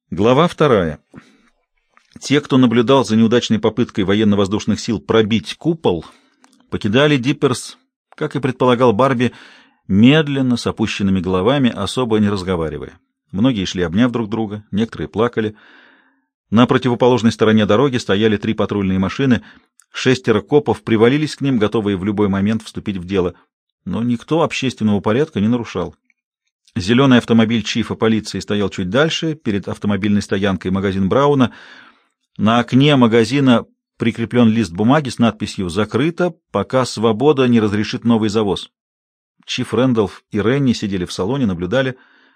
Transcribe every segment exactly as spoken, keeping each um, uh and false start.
Глава вторая. Те, кто наблюдал за неудачной попыткой военно-воздушных сил пробить купол, покидали Дипперс, как и предполагал Барби, медленно, с опущенными головами, особо не разговаривая. Многие шли, обняв друг друга, некоторые плакали. На противоположной стороне дороги стояли три патрульные машины, шестеро копов привалились к ним, готовые в любой момент вступить в дело, но никто общественного порядка не нарушал. Зеленый автомобиль чифа полиции стоял чуть дальше, перед автомобильной стоянкой магазин Брауна. На окне магазина прикреплен лист бумаги с надписью «Закрыто, пока свобода не разрешит новый завоз». Чиф Рэндалф и Ренни сидели в салоне, наблюдали.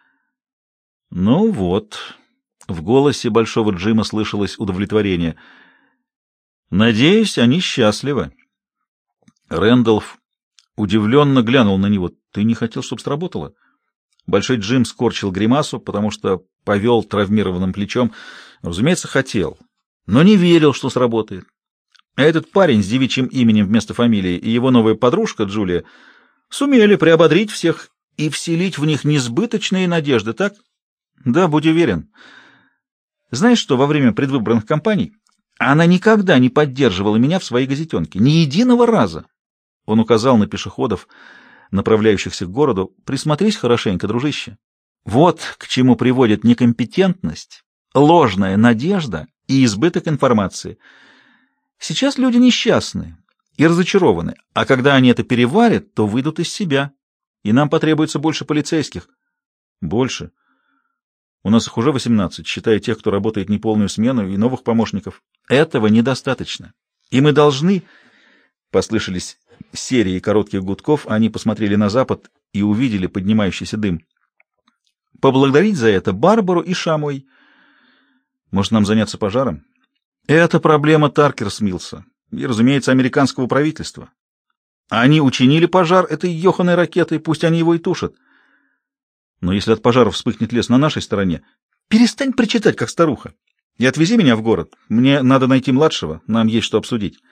«Ну вот», — в голосе Большого Джима слышалось удовлетворение. «Надеюсь, они счастливы». Рэндалф удивленно глянул на него. «Ты не хотел, чтобы сработало?» Большой Джим скорчил гримасу, потому что повел травмированным плечом. Разумеется, хотел, но не верил, что сработает. А этот парень с девичьим именем вместо фамилии и его новая подружка Джулия сумели приободрить всех и вселить в них несбыточные надежды, так? Да, будь уверен. Знаешь что, во время предвыборных кампаний она никогда не поддерживала меня в своей газетенке, ни единого раза. Он указал на пешеходов, направляющихся к городу. Присмотрись хорошенько, дружище. Вот к чему приводит некомпетентность, ложная надежда и избыток информации. Сейчас люди несчастны и разочарованы, а когда они это переварят, то выйдут из себя, и нам потребуется больше полицейских. Больше? У нас их уже восемнадцать, считая тех, кто работает неполную смену, и новых помощников. Этого недостаточно. И мы должны... Послышались серии коротких гудков, они посмотрели на запад и увидели поднимающийся дым. Поблагодарить за это Барбару и Шамой. Может, нам заняться пожаром? Это проблема Таркерс-Милса и, разумеется, американского правительства. Они учинили пожар этой ёханой ракетой, пусть они его и тушат. Но если от пожара вспыхнет лес на нашей стороне, перестань причитать, как старуха, и отвези меня в город. Мне надо найти младшего, нам есть что обсудить.